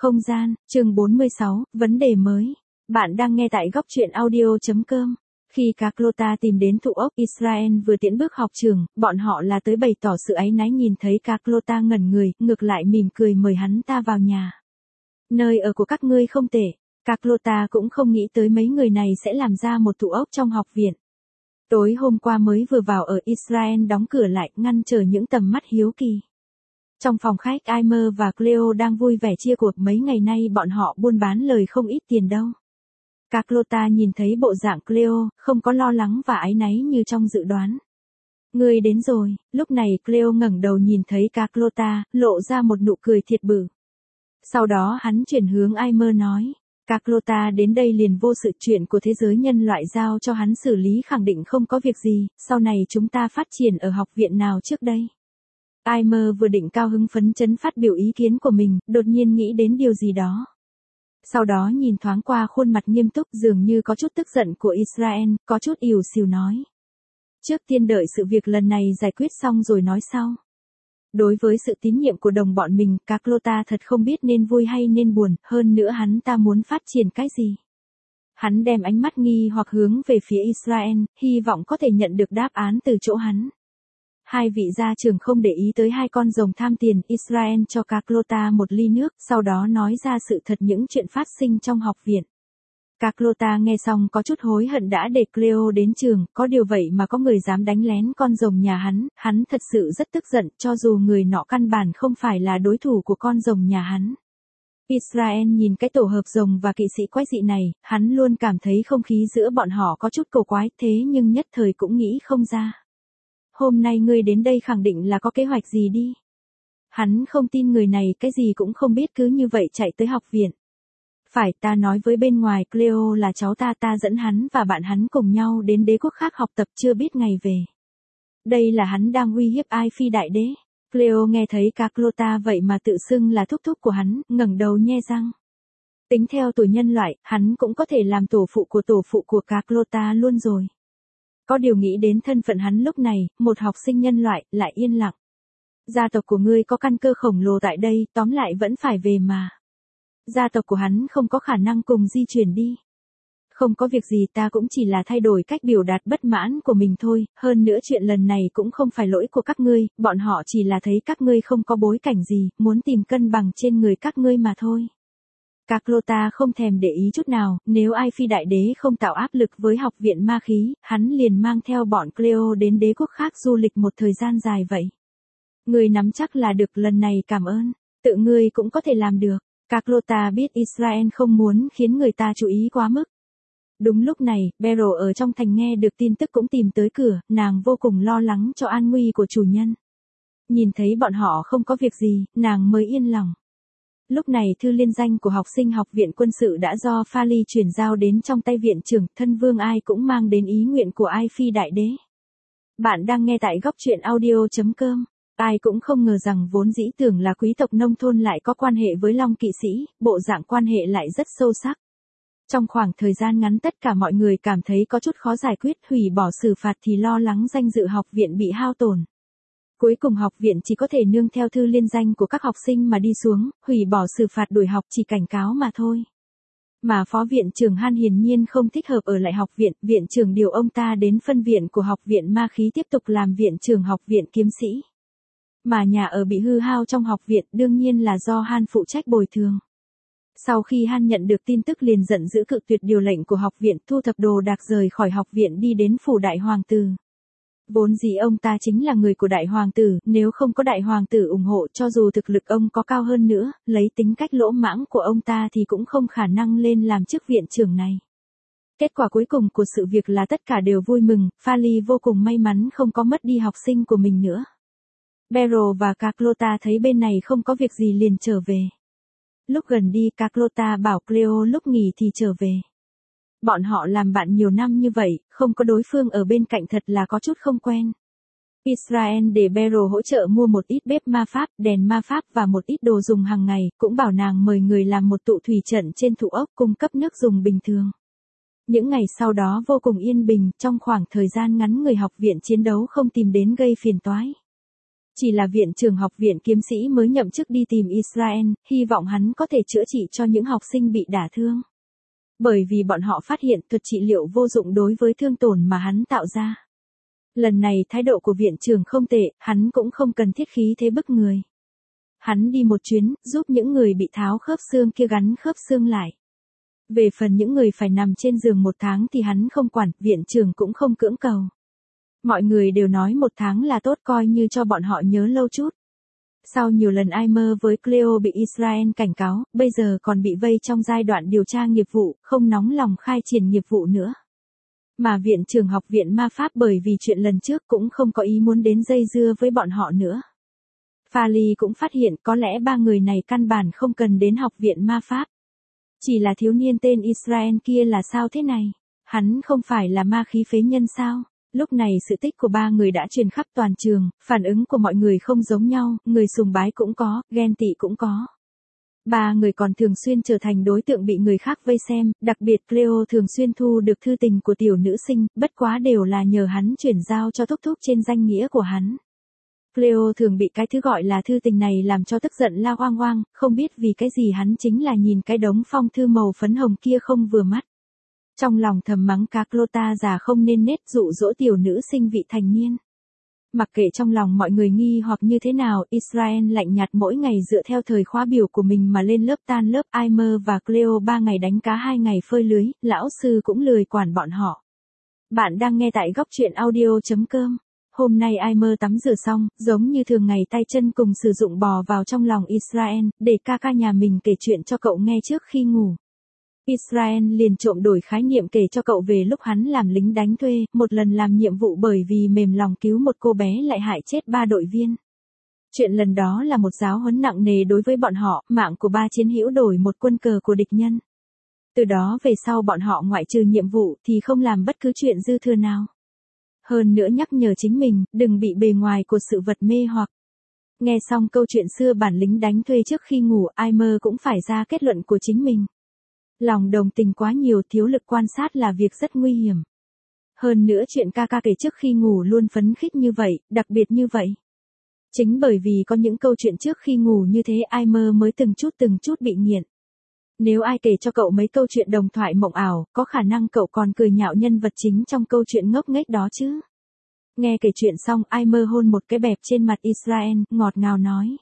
Không gian, chương 46, vấn đề mới. Bạn đang nghe tại góc truyện audio.com. Khi Carlotta tìm đến Thủ ốc Israel vừa tiễn bước học trường, bọn họ là tới bày tỏ sự áy náy nhìn thấy Carlotta ngẩn người, ngược lại mỉm cười mời hắn ta vào nhà. Nơi ở của các ngươi không tệ. Carlotta cũng không nghĩ tới mấy người này sẽ làm ra một Thủ ốc trong học viện. Tối hôm qua mới vừa vào ở Israel đóng cửa lại, ngăn trở những tầm mắt hiếu kỳ. Trong phòng khách Aimer và Cleo đang vui vẻ chia cuộc, mấy ngày nay bọn họ buôn bán lời không ít tiền đâu. Carlotta nhìn thấy bộ dạng Cleo, không có lo lắng và áy náy như trong dự đoán. Ngươi đến rồi, lúc này Cleo ngẩng đầu nhìn thấy Carlotta, lộ ra một nụ cười thiệt bự. Sau đó hắn chuyển hướng Aimer nói, Carlotta đến đây liền vô sự, chuyện của thế giới nhân loại giao cho hắn xử lý, khẳng định không có việc gì, sau này chúng ta phát triển ở học viện nào trước đây. Aimer vừa định cao hứng phấn chấn phát biểu ý kiến của mình, đột nhiên nghĩ đến điều gì đó. Sau đó nhìn thoáng qua khuôn mặt nghiêm túc dường như có chút tức giận của Israel, có chút ỉu xìu nói. Trước tiên đợi sự việc lần này giải quyết xong rồi nói sau. Đối với sự tín nhiệm của đồng bọn mình, Carlotta thật không biết nên vui hay nên buồn, hơn nữa hắn ta muốn phát triển cái gì. Hắn đem ánh mắt nghi hoặc hướng về phía Israel, hy vọng có thể nhận được đáp án từ chỗ hắn. Hai vị gia trưởng không để ý tới hai con rồng tham tiền, Israel cho Carlotta một ly nước, sau đó nói ra sự thật những chuyện phát sinh trong học viện. Carlotta nghe xong có chút hối hận đã để Cleo đến trường, có điều vậy mà có người dám đánh lén con rồng nhà hắn thật sự rất tức giận, cho dù người nọ căn bản không phải là đối thủ của con rồng nhà hắn. Israel nhìn cái tổ hợp rồng và kỵ sĩ quái dị này, hắn luôn cảm thấy không khí giữa bọn họ có chút cổ quái, thế nhưng nhất thời cũng nghĩ không ra. Hôm nay ngươi đến đây khẳng định là có kế hoạch gì đi. Hắn không tin người này cái gì cũng không biết cứ như vậy chạy tới học viện. Phải, ta nói với bên ngoài Cleo là cháu ta dẫn hắn và bạn hắn cùng nhau đến đế quốc khác học tập chưa biết ngày về. Đây là hắn đang uy hiếp ai phi đại đế. Cleo nghe thấy Carlotta vậy mà tự xưng là thúc thúc của hắn, ngẩng đầu nhe răng. Tính theo tuổi nhân loại, hắn cũng có thể làm tổ phụ của Carlotta luôn rồi. Có điều nghĩ đến thân phận hắn lúc này, một học sinh nhân loại, lại yên lặng. Gia tộc của ngươi có căn cơ khổng lồ tại đây, tóm lại vẫn phải về mà. Gia tộc của hắn không có khả năng cùng di chuyển đi. Không có việc gì, ta cũng chỉ là thay đổi cách biểu đạt bất mãn của mình thôi, hơn nữa chuyện lần này cũng không phải lỗi của các ngươi, bọn họ chỉ là thấy các ngươi không có bối cảnh gì, muốn tìm cân bằng trên người các ngươi mà thôi. Carlotta không thèm để ý chút nào, nếu ai phi đại đế không tạo áp lực với học viện ma khí, hắn liền mang theo bọn Cleo đến đế quốc khác du lịch một thời gian dài vậy. Ngươi nắm chắc là được, lần này cảm ơn, tự ngươi cũng có thể làm được. Carlotta biết Israel không muốn khiến người ta chú ý quá mức. Đúng lúc này, Beryl ở trong thành nghe được tin tức cũng tìm tới cửa, nàng vô cùng lo lắng cho an nguy của chủ nhân. Nhìn thấy bọn họ không có việc gì, nàng mới yên lòng. Lúc này thư liên danh của học sinh học viện quân sự đã do Phali chuyển giao đến trong tay viện trưởng, thân vương ai cũng mang đến ý nguyện của ai phi đại đế. Bạn đang nghe tại góc truyện audio.com. Ai cũng không ngờ rằng vốn dĩ tưởng là quý tộc nông thôn lại có quan hệ với Long kỵ sĩ, bộ dạng quan hệ lại rất sâu sắc. Trong khoảng thời gian ngắn tất cả mọi người cảm thấy có chút khó giải quyết, hủy bỏ xử phạt thì lo lắng danh dự học viện bị hao tổn. Cuối cùng học viện chỉ có thể nương theo thư liên danh của các học sinh mà đi xuống, hủy bỏ xử phạt đuổi học chỉ cảnh cáo mà thôi. Mà phó viện trưởng Han hiển nhiên không thích hợp ở lại học viện, viện trưởng điều ông ta đến phân viện của học viện ma khí tiếp tục làm viện trưởng học viện kiếm sĩ. Mà nhà ở bị hư hao trong học viện đương nhiên là do Han phụ trách bồi thường. Sau khi Han nhận được tin tức liền giận dữ cự tuyệt điều lệnh của học viện, thu thập đồ đạc rời khỏi học viện đi đến phủ đại hoàng tử. Vốn dĩ ông ta chính là người của đại hoàng tử, nếu không có đại hoàng tử ủng hộ cho dù thực lực ông có cao hơn nữa, lấy tính cách lỗ mãng của ông ta thì cũng không khả năng lên làm chức viện trưởng này. Kết quả cuối cùng của sự việc là tất cả đều vui mừng, Phali vô cùng may mắn không có mất đi học sinh của mình nữa. Beryl và Carlotta thấy bên này không có việc gì liền trở về. Lúc gần đi Carlotta bảo Cleo lúc nghỉ thì trở về. Bọn họ làm bạn nhiều năm như vậy, không có đối phương ở bên cạnh thật là có chút không quen. Israel để Beryl hỗ trợ mua một ít bếp ma pháp, đèn ma pháp và một ít đồ dùng hàng ngày, cũng bảo nàng mời người làm một tụ thủy trận trên Thủ ốc cung cấp nước dùng bình thường. Những ngày sau đó vô cùng yên bình, trong khoảng thời gian ngắn người học viện chiến đấu không tìm đến gây phiền toái. Chỉ là viện trưởng học viện kiếm sĩ mới nhậm chức đi tìm Israel, hy vọng hắn có thể chữa trị cho những học sinh bị đả thương. Bởi vì bọn họ phát hiện thuật trị liệu vô dụng đối với thương tổn mà hắn tạo ra. Lần này thái độ của viện trưởng không tệ, hắn cũng không cần thiết khí thế bức người. Hắn đi một chuyến, giúp những người bị tháo khớp xương kia gắn khớp xương lại. Về phần những người phải nằm trên giường 1 tháng thì hắn không quản, viện trưởng cũng không cưỡng cầu. Mọi người đều nói 1 tháng là tốt, coi như cho bọn họ nhớ lâu chút. Sau nhiều lần Aimer với Cleo bị Israel cảnh cáo, bây giờ còn bị vây trong giai đoạn điều tra nghiệp vụ, không nóng lòng khai triển nghiệp vụ nữa. Mà viện trưởng học viện ma pháp bởi vì chuyện lần trước cũng không có ý muốn đến dây dưa với bọn họ nữa. Farley cũng phát hiện có lẽ 3 người này căn bản không cần đến học viện ma pháp. Chỉ là thiếu niên tên Israel kia là sao thế này? Hắn không phải là ma khí phế nhân sao? Lúc này sự tích của 3 người đã truyền khắp toàn trường, phản ứng của mọi người không giống nhau, người sùng bái cũng có, ghen tị cũng có. 3 người còn thường xuyên trở thành đối tượng bị người khác vây xem, đặc biệt Cleo thường xuyên thu được thư tình của tiểu nữ sinh, bất quá đều là nhờ hắn chuyển giao cho thúc thúc trên danh nghĩa của hắn. Cleo thường bị cái thứ gọi là thư tình này làm cho tức giận la oang oang, không biết vì cái gì hắn chính là nhìn cái đống phong thư màu phấn hồng kia không vừa mắt. Trong lòng thầm mắng Carlotta già không nên nết dụ dỗ tiểu nữ sinh vị thành niên. Mặc kệ trong lòng mọi người nghi hoặc như thế nào, Israel lạnh nhạt mỗi ngày dựa theo thời khóa biểu của mình mà lên lớp tan lớp. Aimer và Cleo 3 ngày đánh cá 2 ngày phơi lưới, lão sư cũng lười quản bọn họ. Bạn đang nghe tại góc truyện audio.com. Hôm nay Aimer tắm rửa xong, giống như thường ngày tay chân cùng sử dụng bò vào trong lòng Israel, để ca nhà mình kể chuyện cho cậu nghe trước khi ngủ. Israel liền trộm đổi khái niệm kể cho cậu về lúc hắn làm lính đánh thuê, một lần làm nhiệm vụ bởi vì mềm lòng cứu một cô bé lại hại chết 3 đội viên. Chuyện lần đó là một giáo huấn nặng nề đối với bọn họ, mạng của 3 chiến hữu đổi một quân cờ của địch nhân. Từ đó về sau bọn họ ngoại trừ nhiệm vụ thì không làm bất cứ chuyện dư thừa nào. Hơn nữa nhắc nhở chính mình, đừng bị bề ngoài của sự vật mê hoặc. Nghe xong câu chuyện xưa bản lính đánh thuê trước khi ngủ, Aimer cũng phải ra kết luận của chính mình. Lòng đồng tình quá nhiều, thiếu lực quan sát là việc rất nguy hiểm. Hơn nữa chuyện ca kể trước khi ngủ luôn phấn khích như vậy, đặc biệt như vậy. Chính bởi vì có những câu chuyện trước khi ngủ như thế Aimer mới từng chút bị nghiện. Nếu ai kể cho cậu mấy câu chuyện đồng thoại mộng ảo, có khả năng cậu còn cười nhạo nhân vật chính trong câu chuyện ngốc nghếch đó chứ. Nghe kể chuyện xong, Aimer hôn một cái bẹp trên mặt Israel, ngọt ngào nói.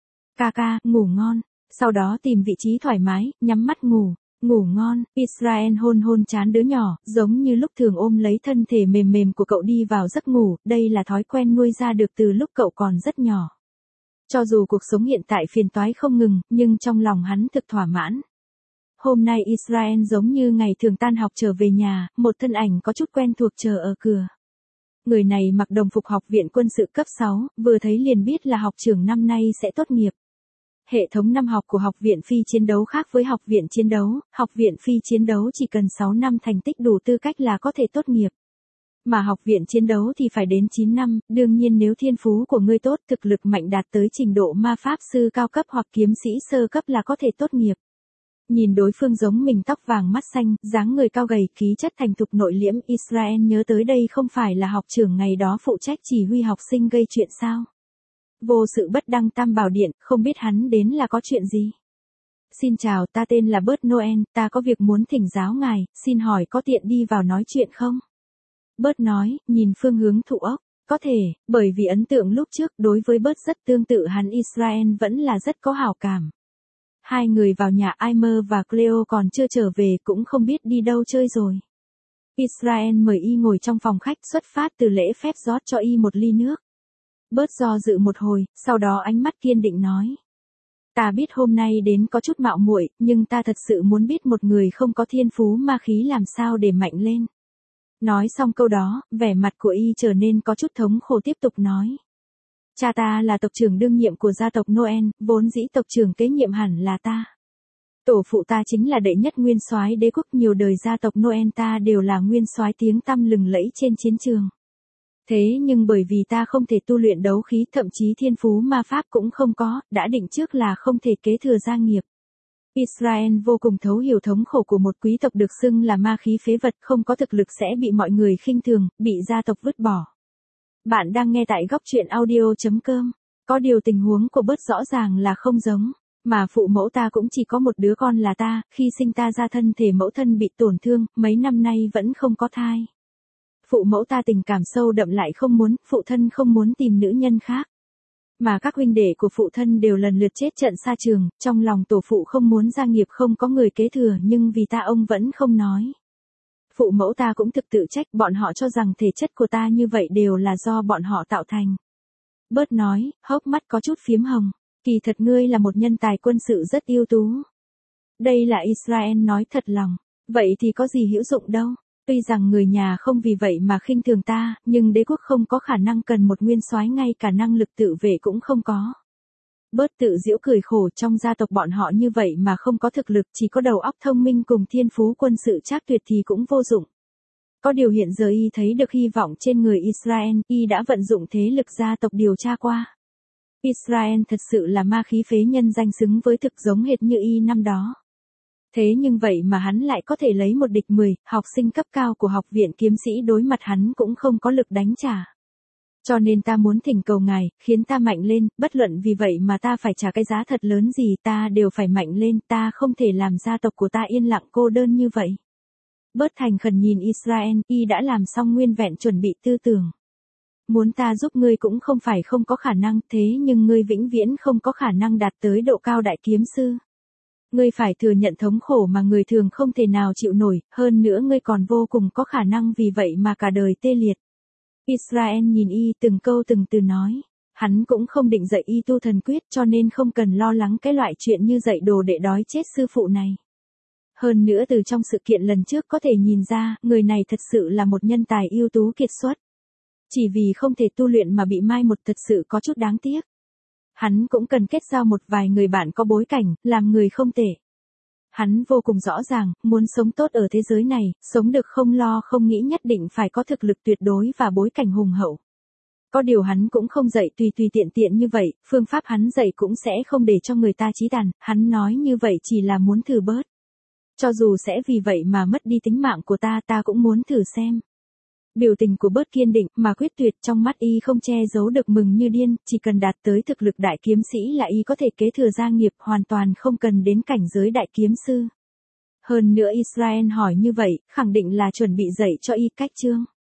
Ca, ngủ ngon. Sau đó tìm vị trí thoải mái, nhắm mắt ngủ. Ngủ ngon. Israel hôn trán đứa nhỏ, giống như lúc thường ôm lấy thân thể mềm của cậu đi vào giấc ngủ, đây là thói quen nuôi ra được từ lúc cậu còn rất nhỏ. Cho dù cuộc sống hiện tại phiền toái không ngừng, nhưng trong lòng hắn thực thỏa mãn. Hôm nay Israel giống như ngày thường tan học trở về nhà, một thân ảnh có chút quen thuộc chờ ở cửa. Người này mặc đồng phục học viện quân sự cấp 6, vừa thấy liền biết là học trưởng năm nay sẽ tốt nghiệp. Hệ thống năm học của học viện phi chiến đấu khác với học viện phi chiến đấu chỉ cần 6 năm thành tích đủ tư cách là có thể tốt nghiệp. Mà học viện chiến đấu thì phải đến 9 năm, đương nhiên nếu thiên phú của ngươi tốt, thực lực mạnh đạt tới trình độ ma pháp sư cao cấp hoặc kiếm sĩ sơ cấp là có thể tốt nghiệp. Nhìn đối phương giống mình, tóc vàng mắt xanh, dáng người cao gầy, khí chất thành thục nội liễm, Israel nhớ tới đây không phải là học trưởng ngày đó phụ trách chỉ huy học sinh gây chuyện sao. Vô sự bất đăng tam bảo điện, không biết hắn đến là có chuyện gì. Xin chào, ta tên là Bert Noel, ta có việc muốn thỉnh giáo ngài, xin hỏi có tiện đi vào nói chuyện không? Bert nói, nhìn phương hướng thụ ốc, có thể, bởi vì ấn tượng lúc trước đối với Bert rất tương tự hắn Israel vẫn là rất có hảo cảm. Hai người vào nhà Aimer và Cleo còn chưa trở về cũng không biết đi đâu chơi rồi. Israel mời y ngồi trong phòng khách, xuất phát từ lễ phép rót cho y một ly nước. Bớt do dự một hồi, sau đó ánh mắt kiên định nói. Ta biết hôm nay đến có chút mạo muội, nhưng ta thật sự muốn biết một người không có thiên phú ma khí làm sao để mạnh lên. Nói xong câu đó, vẻ mặt của y trở nên có chút thống khổ, tiếp tục nói. Cha ta là tộc trưởng đương nhiệm của gia tộc Noel, vốn dĩ tộc trưởng kế nhiệm hẳn là ta. Tổ phụ ta chính là đệ nhất nguyên soái đế quốc, nhiều đời gia tộc Noel ta đều là nguyên soái tiếng tăm lừng lẫy trên chiến trường. Thế nhưng bởi vì ta không thể tu luyện đấu khí, thậm chí thiên phú ma pháp cũng không có, đã định trước là không thể kế thừa gia nghiệp. Israel vô cùng thấu hiểu thống khổ của một quý tộc được xưng là ma khí phế vật, không có thực lực sẽ bị mọi người khinh thường, bị gia tộc vứt bỏ. Bạn đang nghe tại góc truyện audio.com. Có điều tình huống của bớt rõ ràng là không giống. Mà phụ mẫu ta cũng chỉ có một đứa con là ta, khi sinh ta ra thân thể mẫu thân bị tổn thương, mấy năm nay vẫn không có thai. Phụ mẫu ta tình cảm sâu đậm lại không muốn, phụ thân không muốn tìm nữ nhân khác. Mà các huynh đệ của phụ thân đều lần lượt chết trận xa trường, trong lòng tổ phụ không muốn gia nghiệp không có người kế thừa nhưng vì ta ông vẫn không nói. Phụ mẫu ta cũng thực tự trách, bọn họ cho rằng thể chất của ta như vậy đều là do bọn họ tạo thành. Bớt nói, hốc mắt có chút phiếm hồng. Kỳ thật ngươi là một nhân tài quân sự rất ưu tú. Đây là Israel nói thật lòng. Vậy thì có gì hữu dụng đâu. Tuy rằng người nhà không vì vậy mà khinh thường ta, nhưng đế quốc không có khả năng cần một nguyên soái, ngay cả năng lực tự vệ cũng không có. Bớt tự giễu cười khổ, trong gia tộc bọn họ như vậy mà không có thực lực, chỉ có đầu óc thông minh cùng thiên phú quân sự trác tuyệt thì cũng vô dụng. Có điều hiện giờ y thấy được hy vọng trên người Israel, y đã vận dụng thế lực gia tộc điều tra qua. Israel thật sự là ma khí phế nhân danh xứng với thực giống hệt như y năm đó. Thế nhưng vậy mà hắn lại có thể lấy một địch 10, học sinh cấp cao của học viện kiếm sĩ đối mặt hắn cũng không có lực đánh trả. Cho nên ta muốn thỉnh cầu ngài, khiến ta mạnh lên, bất luận vì vậy mà ta phải trả cái giá thật lớn gì, ta đều phải mạnh lên, ta không thể làm gia tộc của ta yên lặng cô đơn như vậy. Bớt thành khẩn nhìn Israel, y đã làm xong nguyên vẹn chuẩn bị tư tưởng. Muốn ta giúp ngươi cũng không phải không có khả năng, thế nhưng ngươi vĩnh viễn không có khả năng đạt tới độ cao đại kiếm sư. Ngươi phải thừa nhận thống khổ mà người thường không thể nào chịu nổi, hơn nữa ngươi còn vô cùng có khả năng vì vậy mà cả đời tê liệt. Israel nhìn y từng câu từng từ nói. Hắn cũng không định dạy y tu thần quyết cho nên không cần lo lắng cái loại chuyện như dạy đồ để đói chết sư phụ này. Hơn nữa từ trong sự kiện lần trước có thể nhìn ra, người này thật sự là một nhân tài ưu tú kiệt xuất. Chỉ vì không thể tu luyện mà bị mai một thật sự có chút đáng tiếc. Hắn cũng cần kết giao một vài người bạn có bối cảnh, làm người không tệ. Hắn vô cùng rõ ràng, muốn sống tốt ở thế giới này, sống được không lo không nghĩ nhất định phải có thực lực tuyệt đối và bối cảnh hùng hậu. Có điều hắn cũng không dạy tùy tiện tiện như vậy, phương pháp hắn dạy cũng sẽ không để cho người ta chí tàn, hắn nói như vậy chỉ là muốn thử bớt. Cho dù sẽ vì vậy mà mất đi tính mạng của ta cũng muốn thử xem. Biểu tình của bớt kiên định mà quyết tuyệt, trong mắt y không che giấu được mừng như điên, chỉ cần đạt tới thực lực đại kiếm sĩ là y có thể kế thừa gia nghiệp, hoàn toàn không cần đến cảnh giới đại kiếm sư. Hơn nữa Israel hỏi như vậy, khẳng định là chuẩn bị dạy cho y cách chương.